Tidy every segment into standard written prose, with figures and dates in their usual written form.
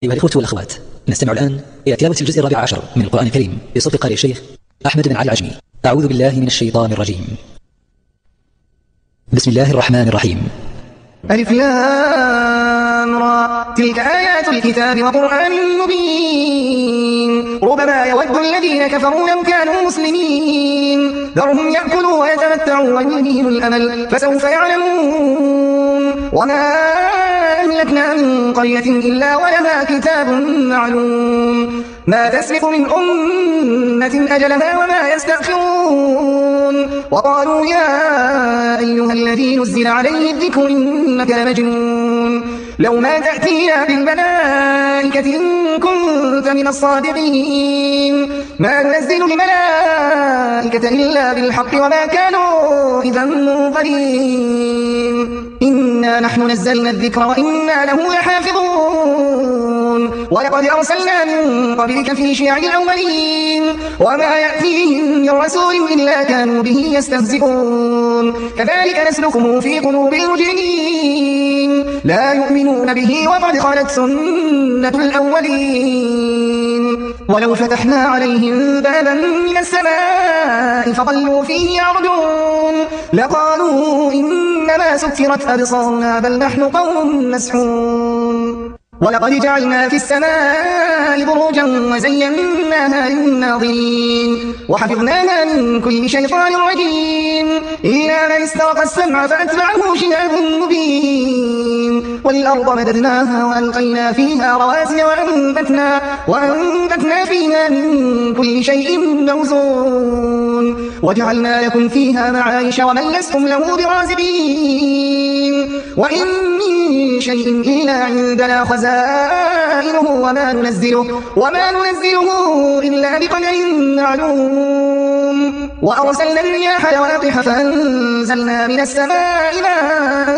أيها الإخوة والأخوات، نستمع الآن إلى تلاوة الجزء 14 من القرآن الكريم بصوت قارئ الشيخ أحمد بن علي العجمي. أعوذ بالله من الشيطان الرجيم. بسم الله الرحمن الرحيم. ألف لام را، تلك آيات الكتاب وقرآن مبين. ربما يود الذين كفروا لو كانوا مسلمين، ذرهم يأكلوا ويتمتعوا ويلههم الأمل فسوف يعلمون. وما أهلكنا من قرية إلا ولها كتاب معلوم، ما تسبق من أمة أجلها وما يستأخرون. وقالوا يا أيها الذي نزل عليه الذكر إنك لمجنون، لو ما تأتينا بالملائكة إن كنت من الصادقين. ما ننزل الملائكة إلا بالحق وما كانوا إذا منظرين. إنا نحن نزلنا الذكر وإنا له لحافظون. ولقد أرسلنا من قبلك في شيع الأولين، وما يأتيهم من رسول إلا كانوا به يستهزئون. كذلك نسلكه في قلوب المجرمين، لا يؤمنون به وقد خلت سنة الأولين. ولو فتحنا عليهم بابا من السماء فظلوا فيه يعرجون لقالوا إنما سكرت أبصارنا بل نحن قوم مسحورون. ولقد جعلنا في السماء بروجا وزيناها للناظرين وحفظناها من كل شيطان رجيم إلا من استرق السمع فأتبعه شهاب مبين. والأرض مددناها وألقينا فيها رواسي وأنبتنا فيها من كل شيء موزون وجعلنا لكم فيها معايش ومن لستم له برازقين. وإن من شيء إلا عندنا خزائنه وما ننزله إلا بقدر معلوم. وأرسلنا الرياح لواقح فأنزلنا من السماء ماء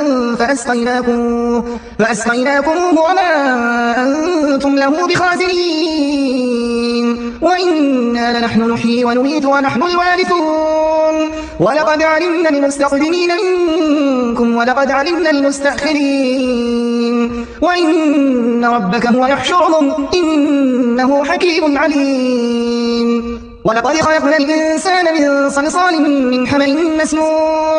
فأسقيناكموه وما أنتم له بخازنين. وإنا لنحن نحيي ونميت ونحن الوارثون. ولقد علمنا المستقدمين منكم ولقد علمنا المستأخرين. وإن ربك هو يحشرهم إنه حكيم عليم. ولقد خلقنا الإنسان من صلصال من حمأ مسنون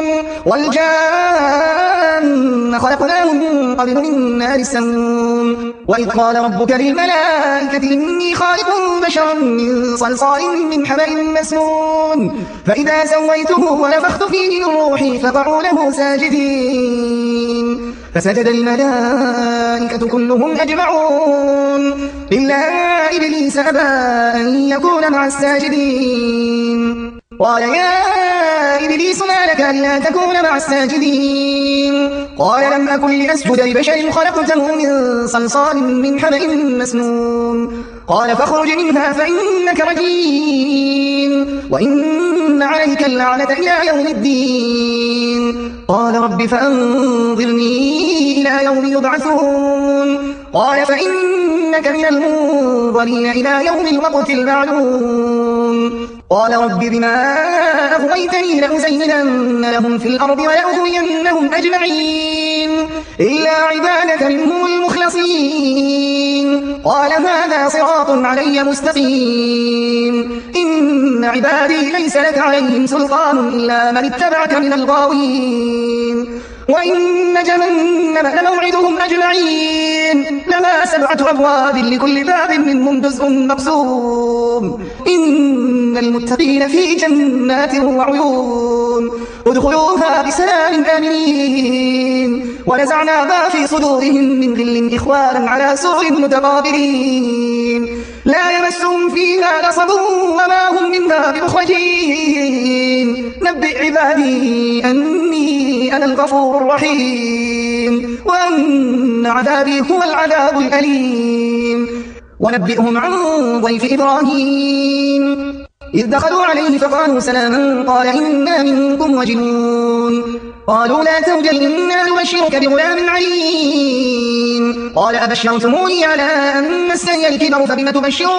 والجان خلقناه من قبل من نار السموم. وإذ قال ربك للملائكة إني خالق بشرا من صلصال من حمأ مسنون فإذا سويته ونفخت فيه من روحي فقعوا له ساجدين. فسجد الملائكة كلهم أجمعون إلا إبليس أبى أن يكون مع الساجدين. قال يا إبليس ما لك ألا تكون مع الساجدين؟ قال لم أكن لأسجد لبشر خلقته من صلصال من حمأ مسنون. قال فاخرج منها فإنك رجيم وإن عليك اللعنة إلى يوم الدين. قال رب فأنظرني إلى يوم يبعثون. قال فإنك من المنظرين إلى يوم الوقت المعلوم. قال رب بما أغويتني لأزينن لهم في الأرض ولأغوينهم أجمعين إلا عبادك منهم المخلصين. قال هذا صراط علي مستقيم. إن عبادي ليس لك عليهم سلطان إلا من اتبعك من الغاوين. وإن جهنم لموعدهم أجمعين لها 7 أبواب لكل باب منهم جزء مقسوم. إن المتقين في جنات وعيون ادخلوها بسلام آمنين. ونزعنا ما في صدورهم من غل إخوانا على سرر متقابلين لا يمسهم فيها نصب وما هم منها بمخرجين. نبئ عبادي أني أنا الغفور الرحيم وأن عذابي هو العذاب الأليم. ونبئهم عن ضيف إبراهيم إذ دخلوا عليه فقالوا سلاما قال إنا منكم وجلون. قالوا لا توجل إنا نبشرك بغلام عليم. قال أبشرتموني على أن مسني الكبر فبم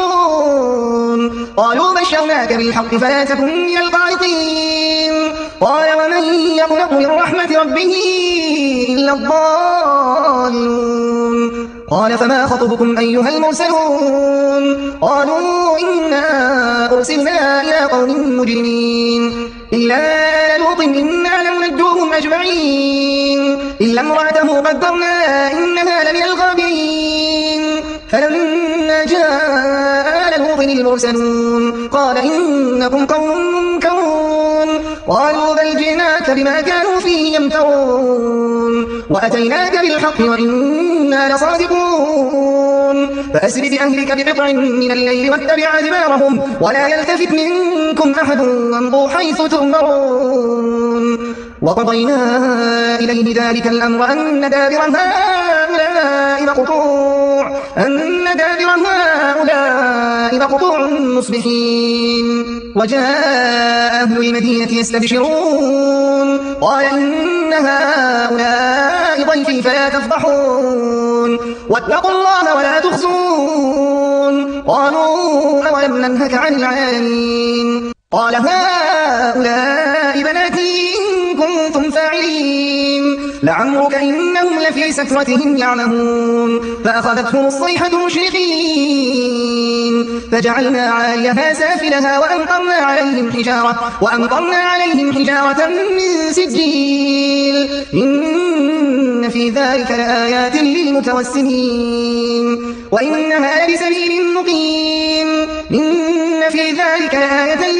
تبشرون؟ قالوا بشرناك بالحق فلا تكن من القانطين. قال ومن يقنط من رحمة ربه إلا الضالون. قال فما خطبكم أيها المرسلون قالوا إنا أرسلنا إلى قوم مجرمين إلا لوط إنا لننجوهم أجمعين إلا امرأته قدرنا إنها لمن الغابرين فلما جاء آل لوط المرسلون قال إنكم قوم منكرون قالوا بل جئناك بما كانوا فيه يمترون وأتيناك بالحق وإنا لصادقون فأسر بأهلك بقطع من الليل واتبع أدبارهم ولا يلتفت منكم أحد وامضوا حيث تؤمرون وقضينا إليه ذلك الأمر أن دابر هؤلاء مقطوع مصبحين وجاء أهل المدينة يستبشرون قال إن هؤلاء ضيفي فلا تفضحون واتقوا الله ولا تخزون قالوا أولم ننهك عن العالمين قال هؤلاء بناتي إن كنتم فاعلين لعمرك إنهم لفي سكرتهم يعمهون فأخذتهم الصيحة مشرقين فجعلنا عاليها سافلها وأمطرنا عليهم حجارة من سجيل إن في ذلك لآيات للمتوسمين وإنها لبسبيل مقيم إن في ذلك لآية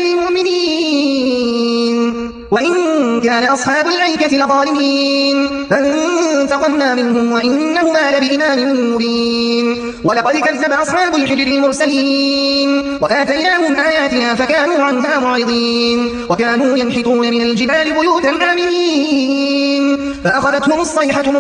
للمؤمنين وإن كان أصحاب الأيكة لظالمين فانتقمنا منهم وإنهما لبإمام مبين ولقد كذب أصحاب الحجر المرسلين وآتيناهم آياتنا فكانوا عنها معرضين وكانوا ينحتون من الجبال بيوتا آمنين فأخذتهم الصيحة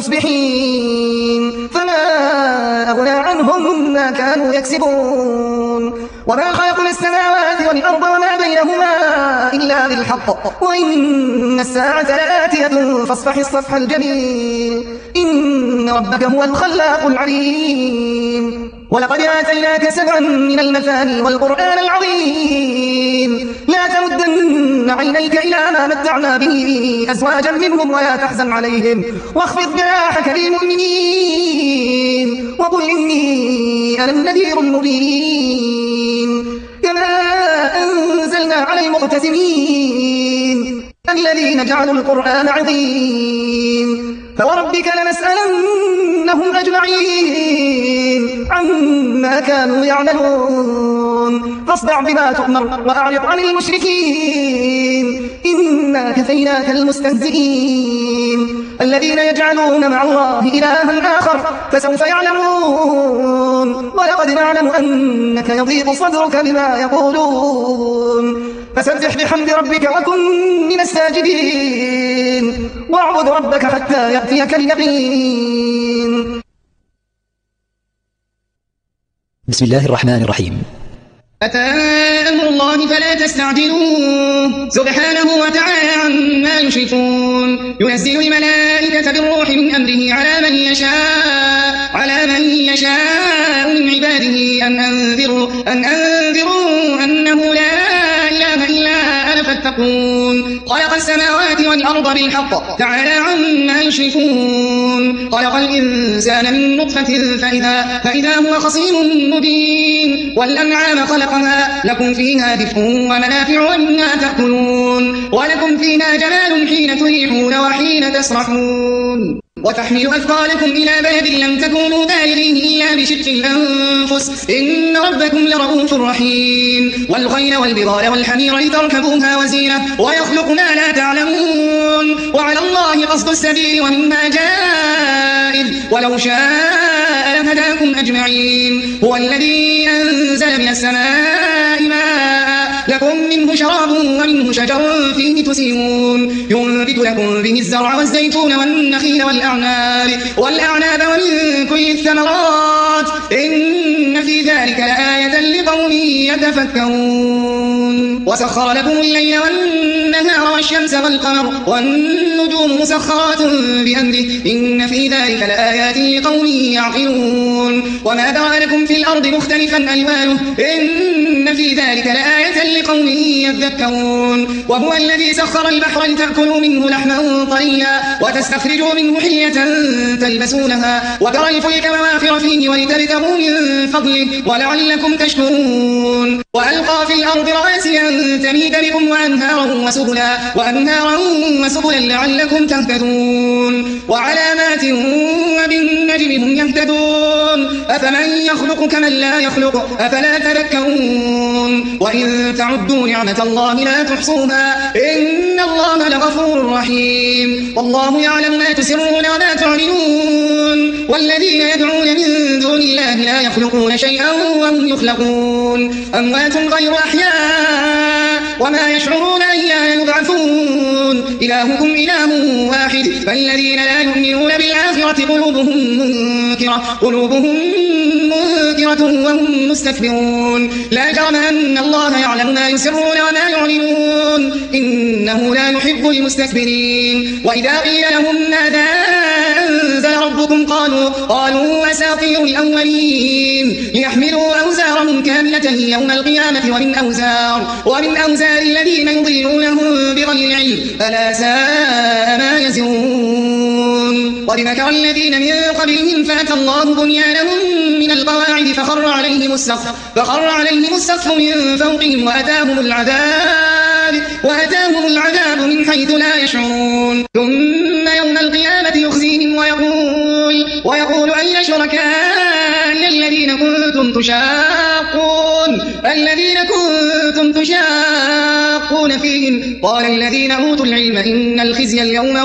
مصبحين فما أغنى عنهم ما كانوا يكسبون وما خلقنا السماوات والأرض وما بينهما إلا بالحق وإن الساعة لآتية فاصفح الصفح الجميل إن ربك هو الخلاق العليم ولقد آتيناك 7 من المثاني والقرآن العظيم لا تمدن عينيك إلى ما متعنا به أزواجا منهم ولا تحزن عليهم واخفض جناحك للمؤمنين وقل إني أنا النذير المبين كما أنزلنا على المقتسمين الذين جعلوا القرآن عظيم فوربك لنسألنهم أجمعين عما كانوا يعملون فاصدع بما تؤمر وأعرض عن المشركين إنا كفيناك المستهزئين الذين يجعلون مع الله إلها آخر فسوف يعلمون ولقد نعلم أنك يضيق صدرك بما يقولون فسبح بحمد ربك وكن من الساجدين واعبد ربك حتى يأتيك اليقين. بسم الله الرحمن الرحيم. أتى أمر الله فلا تستعجلوه سبحانه وتعالى عما يشركون ينزل الملائكة بالروح من أمره على من يشاء من عباده أن أنذروا أنه لا إله إلا أنا فاتقون خلق السماوات والأرض بالحق تعالى عما يشركون خلق الإنسان من نطفة فإذا هو خصيم مبين والأنعام خلقها لكم فيها دفء ومنافع ومنها تأكلون ولكم فيها جمال حين تريحون وحين تسرحون وتحمل أثقالكم إلى بلد لم تكونوا بالغيه إلا بشق الأنفس إن ربكم لرؤوف رحيم والخيل والبغال والحمير لتركبوها وزينة ويخلق ما لا تعلمون وعلى الله قصد السبيل ومما جائر ولو شاء لهداكم أجمعين هو الذي أنزل من السماء ماء لكم منه شراب ومنه شجر فيه تسيمون ينبت لكم به الزرع والزيتون والنخيل والأعناب ومن كل الثمرات إن في ذلك لآية لقوم يتفكرون. وسخر لكم الليل والنهار والشمس والقمر والنجوم مسخرات بأمره إن في ذلك لآيات لقوم يعقلون وما ذرأ لكم في الأرض مختلفا ألوانه إن في ذلك لآية لقوم يذكرون وهو الذي سخر البحر لتأكلوا منه لحما طريا وتستخرجوا منه حلية تلبسونها وترى الفلك مواخر فيه ولتبتغوا من فضله ولعلكم تشكرون وألقى في الأرض رواسي أن تميد بكم وأنهارا وسبلا لعلكم تهتدون وعلامات وبالنجم هم يهتدون أفمن يخلق كمن لا يخلق أفلا تذكرون وإن تعدوا نعمة الله لا تحصوها إن الله لغفور رحيم والله يعلم ما تسرون وما تعلنون والذين يدعون من دون الله لا يخلقون شيئا وهم يخلقون أموات غير أحياء وما يشعرون أيان يبعثون إلهكم إله واحد فالذين لا يؤمنون بالآخرة قلوبهم منكرة وهم مستكبرون لا جرم أن الله يعلم ما يسرون وما يعلنون إنه لا يحب المستكبرين وإذا قيل لهم ماذا أنزل ربكم قالوا أساطير الأولين ليحملوا أوزارهم كاملة يوم القيامة ومن أوزار الذين يضلونهم بغير علم ألا ساء ما يزرون قد مكر الذين من قبلهم فأتى الله بنيانهم من القواعد فخر عليهم السقف من فوقهم وأتاهم العذاب من حيث لا يشعرون ثم يوم القيامة يخزيهم ويقول أين شركائي الذين كنتم تشاقون فيهم قال الذين أوتوا العلم إن الخزي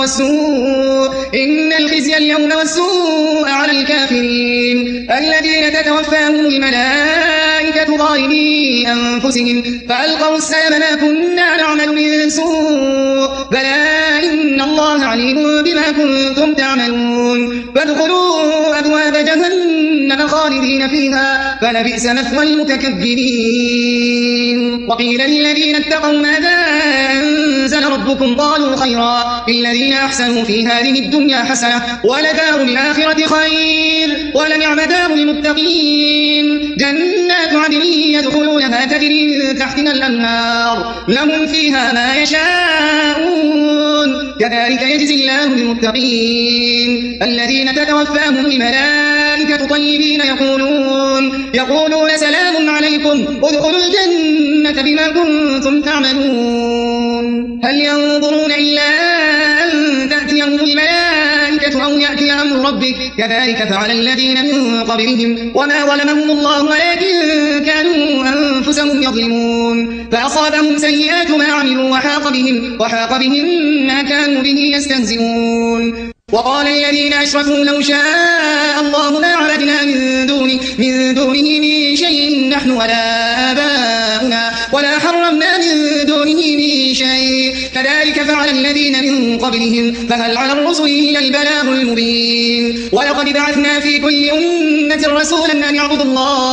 اليوم والسوء على الكافرين الذين تتوفاهم الملائكة ظالمي أنفسهم فألقوا السلم ما كنا نعمل من سوء بلى إن الله عليم بما كنتم تعملون فادخلوا أبواب جهنم خالدين فيها فلبئس مثوى المتكبرين وقيل للذين اتقوا ماذا أنزل ربكم قالوا خيرا للذين أحسنوا في هذه الدنيا حسنة ولدار الآخرة خير ولنعم دار المتقين جنات عدن يدخلونها تجري من تحتها الأنهار لهم فيها ما يشاءون كذلك يجزي الله المتقين الذين تتوفاهم الملائكة طيبين يقولون سلام عليكم ادخلوا الجنة بما كنتم تعملون هل ينظرون إلا أن تأتيهم الملائكة أو يأتي أمر ربك كذلك فعل الذين من قبلهم وما ظلمهم الله ولكن كانوا أنفسهم يظلمون فأصابهم سيئات ما عملوا وحاق بهم ما كانوا به يستهزئون وقال الذين أشركوا لو شاء الله ما عبدنا من دونه من شيء نحن ولا آباؤنا ولا حرمنا من دونه من شيء كذلك فعل الذين من قبلهم فهل على الرسل إلا البلاغ المبين ولقد بعثنا في كل أمة رسولا أن يعبدوا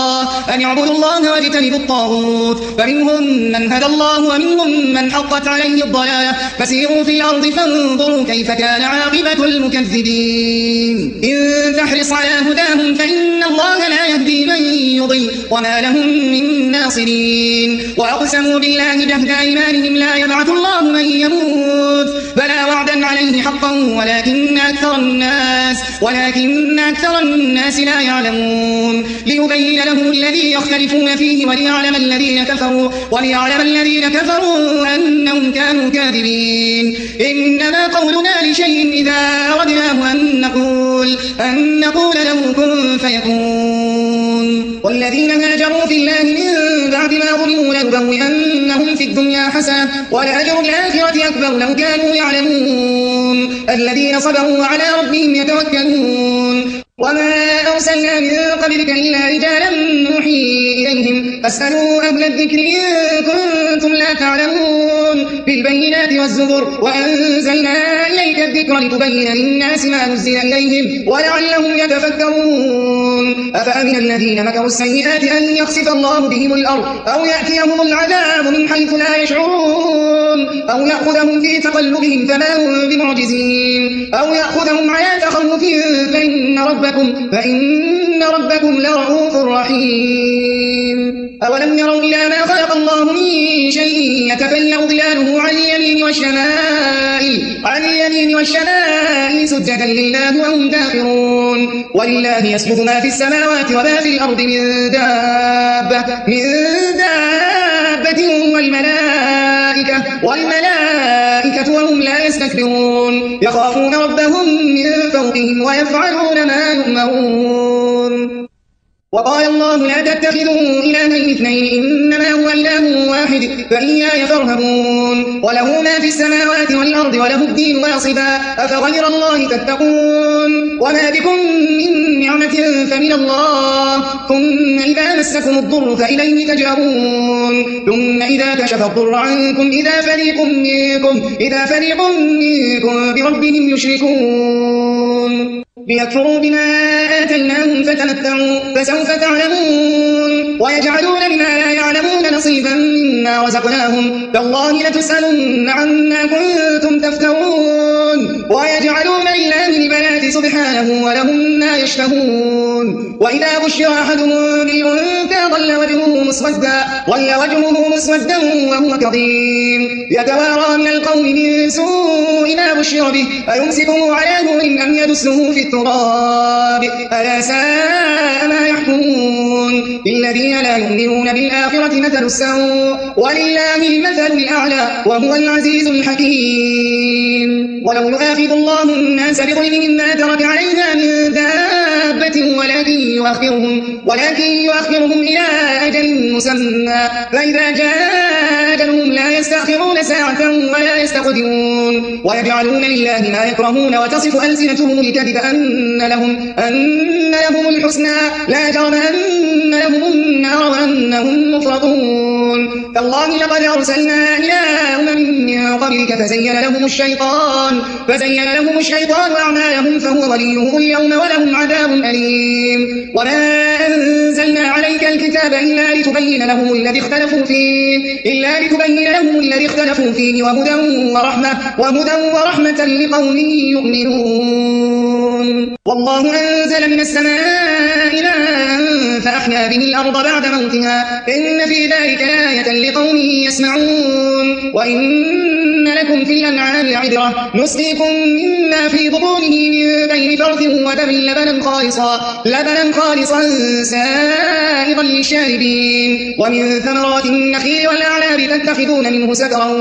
الله واجتنبوا الطاغوت فمنهم من هدى الله ومنهم من حقت عليه الضلالة فسيروا في الأرض فانظروا كيف كان عاقبة المكذبين إن تحرص على هداهم فإن الله لا يهدي من يضل وما لهم من ناصرين وأقسموا بالله جهد أيمانهم لا يبعث الله من يموت بلى وعدا عليه حقا ولكن أكثر الناس لا يعلمون ليبين لهم الذي يختلفون فيه وليعلم الذين كفروا أنهم كانوا كاذبين إنما قولنا لشيء إذا أردناه أن نقول له كن فيكون والذين هاجروا في الله من بعد ما ظلموا لنبوئنهم في الدنيا حسنة ولأجر الآخرة أكبر لو كانوا يعلمون الذين صبروا على ربهم يتوكلون وما أرسلنا من قبلك إلا رجالا نوحي إليهم فاسألوا أهل الذكر إن كنتم لا تعلمون بالبينات والزبر وأنزلنا إليك الذكر لتبين للناس ما نزل إليهم ولعلهم يتفكرون أفأمن الذين مكروا السيئات أن يخسف الله بهم الأرض أو يأتيهم العذاب من حيث لا يشعرون أو يأخذهم في تقلبهم فما هم بمعجزين أو يأخذهم على تخوف فإن ربكم لرؤوف رحيم أولم يروا إلى ما خلق الله من شيء يتفيأ ظلاله عن اليمين والشمائل سجدا لله وهم داخرون ولله يسجد ما في السماوات وما في الأرض من دابة والملائكة وهم لا يستكبرون يخافون ربهم من فوقهم ويفعلون ما يؤمرون وقال الله لا تتخذوا إلهين اثنين إنما هو إله واحد فإياي فارهبون وله ما في السماوات والأرض وله الدين واصبا أفغير الله تتقون وما بكم من نعمة فمن الله ثم إذا مسكم الضر فإليه تجأرون ثم إذا كشف الضر عنكم إذا فريق منكم بربهم يشركون ليكفروا بما آتيناهم فتمتعوا فسوف تعلمون ويجعلون بما لا يعلمون نصيبا مما رزقناهم تالله لتسألن عما كنتم تفترون ويجعلون لله البنات سبحانه ولهم ما يشتهون وإذا بشر أحدهم بالأنثى ظل وجهه مسودا وهو كظيم يتوارى من القوم من سوء ما بشر به أيمسكه على هون أم يدسه في التراب ألا ساء ما يحكمون للذين لا يؤمنون بالآخرة مثل السوء ولله المثل الأعلى وهو العزيز الحكيم ولو يؤاخذ الله الناس بظلمهم ما ترك عليها من دابة ولكن يؤخرهم إلى أجل مسمى فإذا جاء أجلهم لا يستأخرون ساعة ولا يستقدمون ويجعلون لله ما يكرهون وتصف ألسنتهم الكذب أن لهم الحسنى لا جرم أن لهم النار وأنهم مفرطون تالله لقد أرسلنا إلى أمم من قبلك فزين لهم الشيطان أعمالهم فهو وليهم اليوم ولهم عذاب أليم وما أنزلنا عليك الكتاب إلا لتبين لهم الذي اختلفوا فيه وهدى ورحمة لقوم يؤمنون والله أنزل من السماء ماء فأحيا به الأرض بعد موتها إن في ذلك لآية لقوم يسمعون وإن لكم في الأنعام عبرة نسقيكم مما في بطونه من بين فرث ودم لبنا خالصا سائغا للشاربين ومن ثمرات النخيل والأعناب تتخذون منه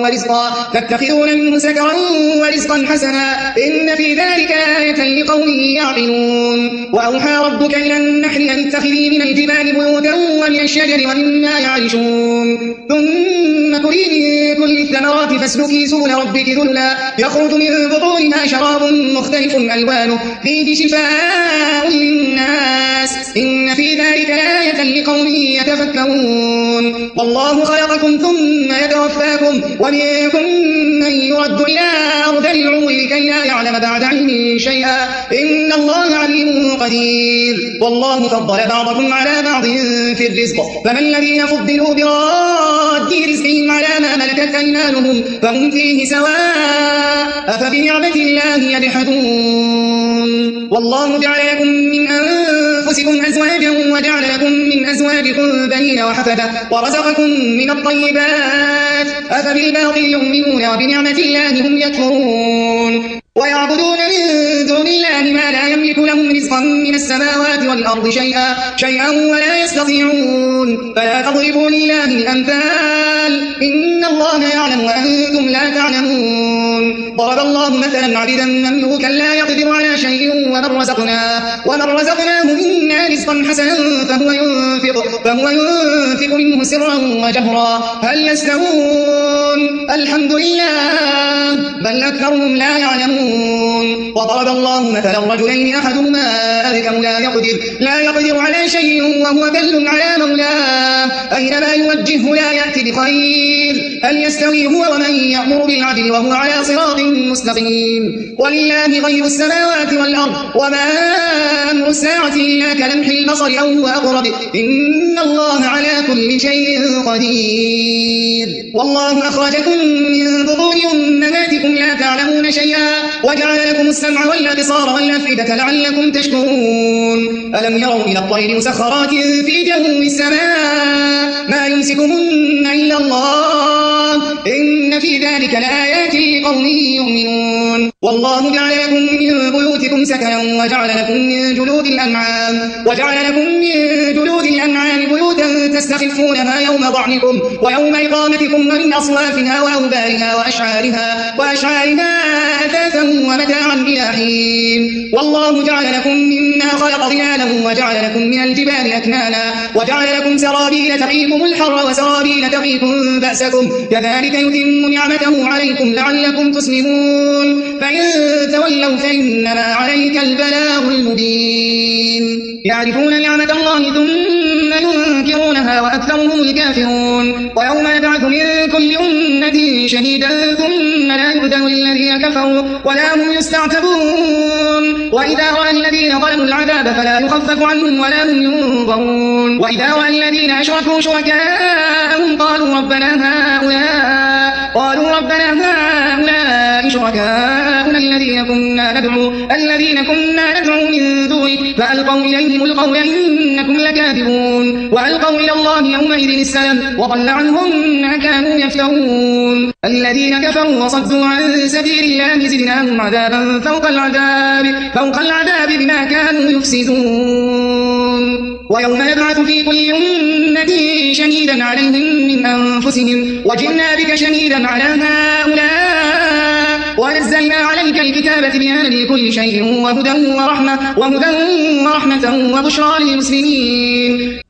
سكرا ورزقا حسنا إن في ذلك آية لقوم يعقلون وأوحى ربك إلى النحل أن اتخذي من الجبال بيوتا ومن الشجر ومما يعرشون ثم كلي من كل الثمرات فاسلكي سبل ربك ذللا يخرج من بطونها شراب مختلف ألوانه فيه شفاء للناس إن في ذلك آية لقوم يتفكرون والله خلقكم ثم يتوفاكم ومنكم من يرد إلى أرذل العمر لكي لا يعلم بعد علم شيئا إن الله عليم قدير والله فضل بعضكم على بعض في الرزق فما الذين فضلوا براد رزقهم على ما ملكت أيمانهم فهم فيه سواء أفبنعمة الله يجحدون والله جعل لكم من أنفسكم أزواجا وجعل لكم من أزواجكم بنين وحفدة ورزقكم من الطيبات أفبالباطل يؤمنون وبنعمة الله هم يكفرون ويعبدون من دون الله ما لا يملك لهم رزقا من السماوات والأرض شيئا ولا يستطيعون تعلمون فلا تضربوا لله الأمثال إن الله يعلم وأنتم لا تعلمون ضرب الله مثلا عبدا مملوكا لا يقدر على شيء ومن رزقناه منا رزقا حسنا فهو ينفق منه سرا وجهرا هل يستوون الحمد لله بل أكثرهم لا يعلمون وضرب الله مثلا رجلين أحدهما أبكم لا يقدر على شيء وهو كل على مولاه أينما يوجهه لا يأتي بخير هل يستوي هو ومن يأمر بالعدل وهو على صراط مستقيم ولله غيب السماوات والأرض وما أمر الساعة إلا كلمح البصر أو هو أقرب إن الله على كل شيء قدير والله أخرجكم من بطون أمهاتكم لا تعلمون شيئا وجعل لكم السمع والأبصار والأفئدة لعلكم تشكرون ألم يروا إلى الطير مسخرات في جو السماء ما يمسكهن إلا الله إن في ذلك لآيات لقوم يؤمنون والله جعل لكم من بيوتكم سكنا وجعل لكم من جلود الأنعام بيوتا تستخفونها يوم ضعنكم ويوم إقامتكم ومن أصوافها وأوبارها وأشعارها أثاثا ومتاعا إلى حين والله جعل لكم مما خلق ظلالا وجعل لكم من الجبال أكنانا وجعل لكم سرابيل تقيكم الحر وسرابيل تقيكم بأسكم كذلك يتم نعمته عليكم لعلكم تسلمون فإن تولوا فإنما عليك البلاغ المبين يعرفون نعمة الله ثم ينكرونها وأكثرهم الكافرون ويوم نبعث من كل أمة شهيدا ثم لا يؤذن للذين كفروا ولا هم يستعتبون وإذا رأى الذين ظلموا العذاب فلا يخفف عنهم ولا هم ينظرون وإذا رأى الذين أشركوا شركاءهم قالوا ربنا هؤلاء شركاؤنا الذين كنا ندعو من دونك فألقوا إليهم القول إنكم لكاذبون وألقوا إلى الله يومئذ السلام وضل عنهم ما كانوا يفترون الذين كفروا وصدوا عن سبيل الله زدناهم عذابا فوق العذاب بما كانوا يفسدون ويوم نبعث في كل أمة شهيدا عليهم من أنفسهم وجئنا بك شهيدا على هؤلاء ونزلنا عليك الكتاب بيانا لكل شيء وهدى ورحمة وبشرى للمسلمين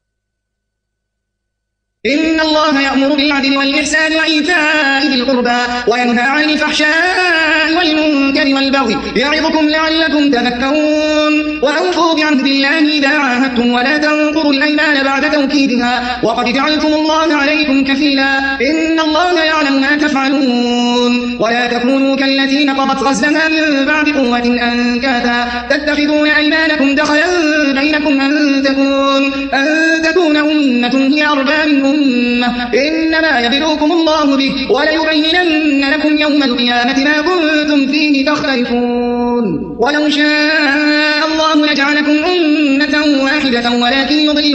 إن الله يأمر بالعدل والإحسان وإيتاء ذي القربى وينهى عن الفحشاء والمنكر والبغي يعظكم لعلكم تذكرون وأوفوا بعهد الله إذا عاهدتم ولا تنقضوا الأيمان بعد توكيدها وقد جعلتم الله عليكم كفيلا إن الله يعلم ما تفعلون ولا تكونوا كالتي نقضت غزلها من بعد قوة أنكاثا تتخذون أيمانكم دخلا بينكم أن تكون أمة هي أربى من أمة إنما يبلوكم الله به وليبينن لكم يوم القيامة ما كنتم فيه تختلفون ولو شاء الله لجعلكم أمة واحدة ولكن يضل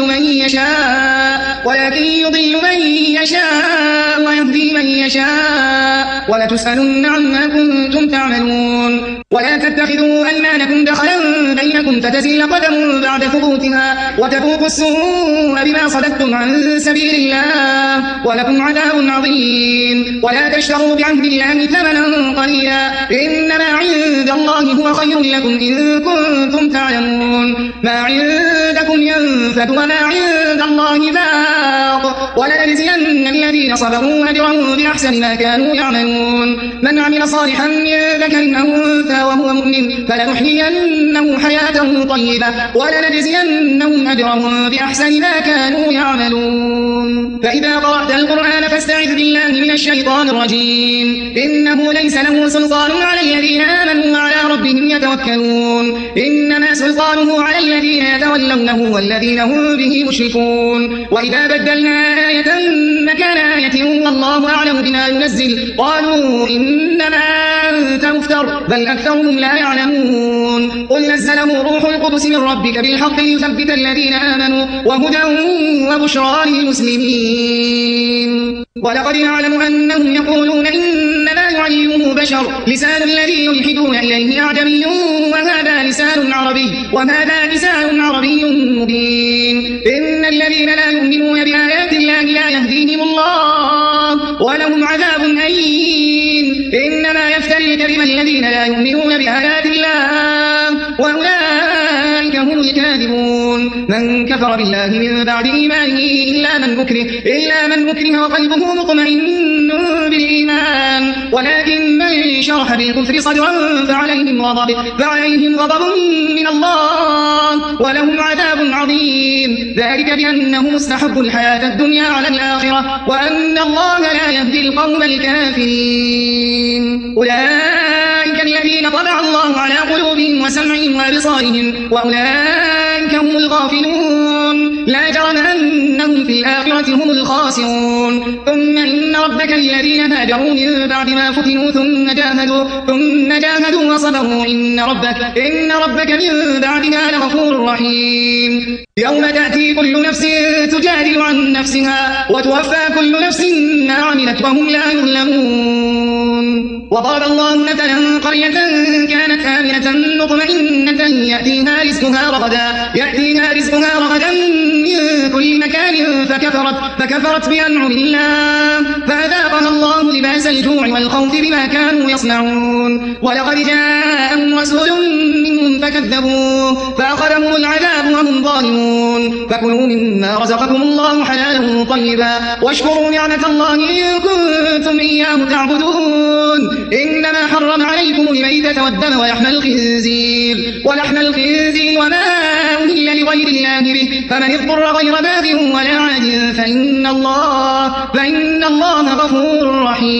من يشاء ويهدي من يشاء ولتسألن عما كنتم تعملون ولا تتخذوا أيمانكم دخلا بينكم فتزل قدم بعد ثبوتها وتذوقوا السوء بما صددتم عن سبيل الله ولكم عذاب عظيم ولا تشتروا بعهد الله ثمنا قليلا إنما عند الله هو خير لكم إن كنتم تعلمون ما عندكم ينفد وما عند الله باق ولنجزين الذين صبروا أجرهم بأحسن ما كانوا يعملون من عمل صالحا من ذكر أو أنثى وهو مؤمن فلنحيينه حياة طيبة ولنجزينهم أجرهم بأحسن ما كانوا يعملون فإذا قرأت القرآن فاستعذ بالله من الشيطان الرجيم إنه ليس له سلطان على الذين آمنوا وعلى ربهم يتوكلون إنما سلطانه على الذين يتولونه والذين هم به مشركون وإذا بدلنا آية مكان آية والله أعلم بما ينزل قالوا إنما أنت مفتر بل أكثرهم لا يعلمون قل نزله روح القدس من ربك بالحق ليثبت الذين آمنوا وهدى وبشرى للمسلمين ولقد نعلم أنهم يقولون إنما يعلمه بشر لسان الذي يلحدون إليه أعجمي وهذا لسان عربي مبين إن الذين لا يؤمنون بآيات الله لا يهديهم الله ولهم عذاب أليم إنما يفتري الكذب الذين لا يؤمنون بآيات الله وأولئك هم الكاذبون من كفر بالله من بعد إيمانه إلا من مكره وقلبه مطمئن بالإيمان ولكن من شرح بالكفر صدرا فعليهم غضب من الله ولهم عذاب عظيم ذلك بأنهم استحبوا الحياة الدنيا على الآخرة وأن الله لا يهدي القوم الكافرين أولئك الذين طبع الله على قلوبهم وسمعهم وأبصارهم وأولئك هم الغافلون لا جرم أنهم في الآخرة هم الخاسرون ثم إن ربك الذين هاجروا من بعد ما فتنوا ثم جاهدوا وصبروا إن ربك من بعدها لغفور رحيم يوم تأتي كل نفس تجادل عن نفسها وتوفى كل نفس ما عملت وهم لا يظلمون وضرب الله مثلا قرية كانت آمنة مطمئنة يأتيها رزقها رغدا من كل مكان فكفرت بأنعم الله فأذاقها الله لباس الجوع والخوف بما كانوا يصنعون ولقد جاءهم رسول منهم فكذبوه فأخذهم العذاب وهم ظالمون فكلوا مما رزقكم الله حلالا طيبا واشكروا نعمة الله إن كنتم إياه تعبدون إنما حرم عليكم الميتة والدم ولحم الخنزير وما أهل لغير الله به فمن اضطر غير باغ ولا عاد فإن الله غفور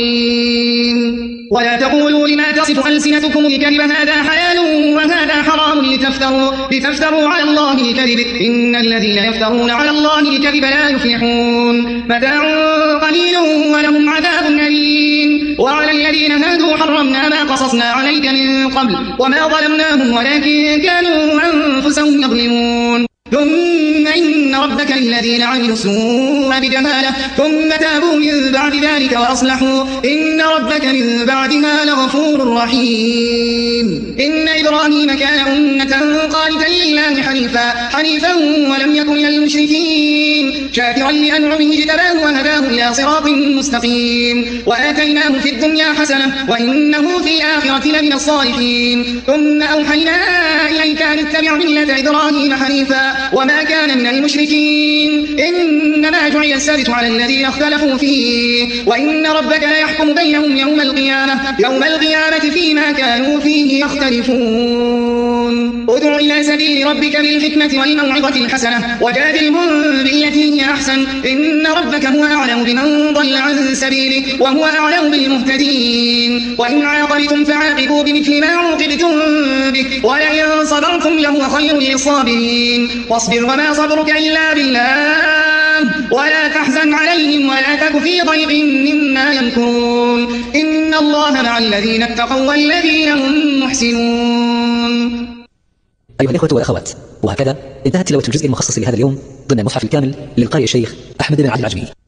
رحيم ولا تقولوا لما تصف ألسنتكم الكذب هذا حلال وهذا حرام لتفتروا على الله الكذب إن الذين يفترون على الله الكذب لا يفلحون متاع قليل ولهم عذاب أليم وعلى الذين هادوا حرمنا ما قصصنا عليك من قبل وما ظلمناهم ولكن كانوا أنفسهم يظلمون ثم إن ربك للذين عملوا السوء بجهالة ثم تابوا من بعد ذلك وأصلحوا إن ربك من بعدها لغفور رحيم إن إبراهيم كان أمة قانتا لله حنيفا ولم يكن من المشركين شاكرا لأنعمه اجتباه وهداه إلى صراط مستقيم وآتيناه في الدنيا حسنة وإنه في الآخرة لمن الصالحين ثم أوحينا إليك أن اتبع ملة إبراهيم حنيفا وما كان من المشركين إنما جعل السبت على الذين اختلفوا فيه وإن ربك ليحكم بينهم يوم القيامة فيما كانوا فيه يختلفون ادع إلى سبيل ربك بالحكمة والموعظة الحسنة وجادلهم بالتي هي أحسن إن ربك هو أعلم بمن ضل عن سبيله وهو أعلم بالمهتدين وإن عاقبتم فعاقبوا بمثل ما عوقبتم به ولئن صبرتم لهو خير للصابرين واصبر وما صبرك إلا بالله ولا تحزن عليهم ولا تك في ضيق مما يمكرون إن الله مع الذين اتقوا والذين هم محسنون. أيها الإخوة والأخوات، وهكذا انتهت تلاوة الجزء المخصص لهذا اليوم ضمن المصحف الكامل للقارئ الشيخ أحمد بن علي العجمي.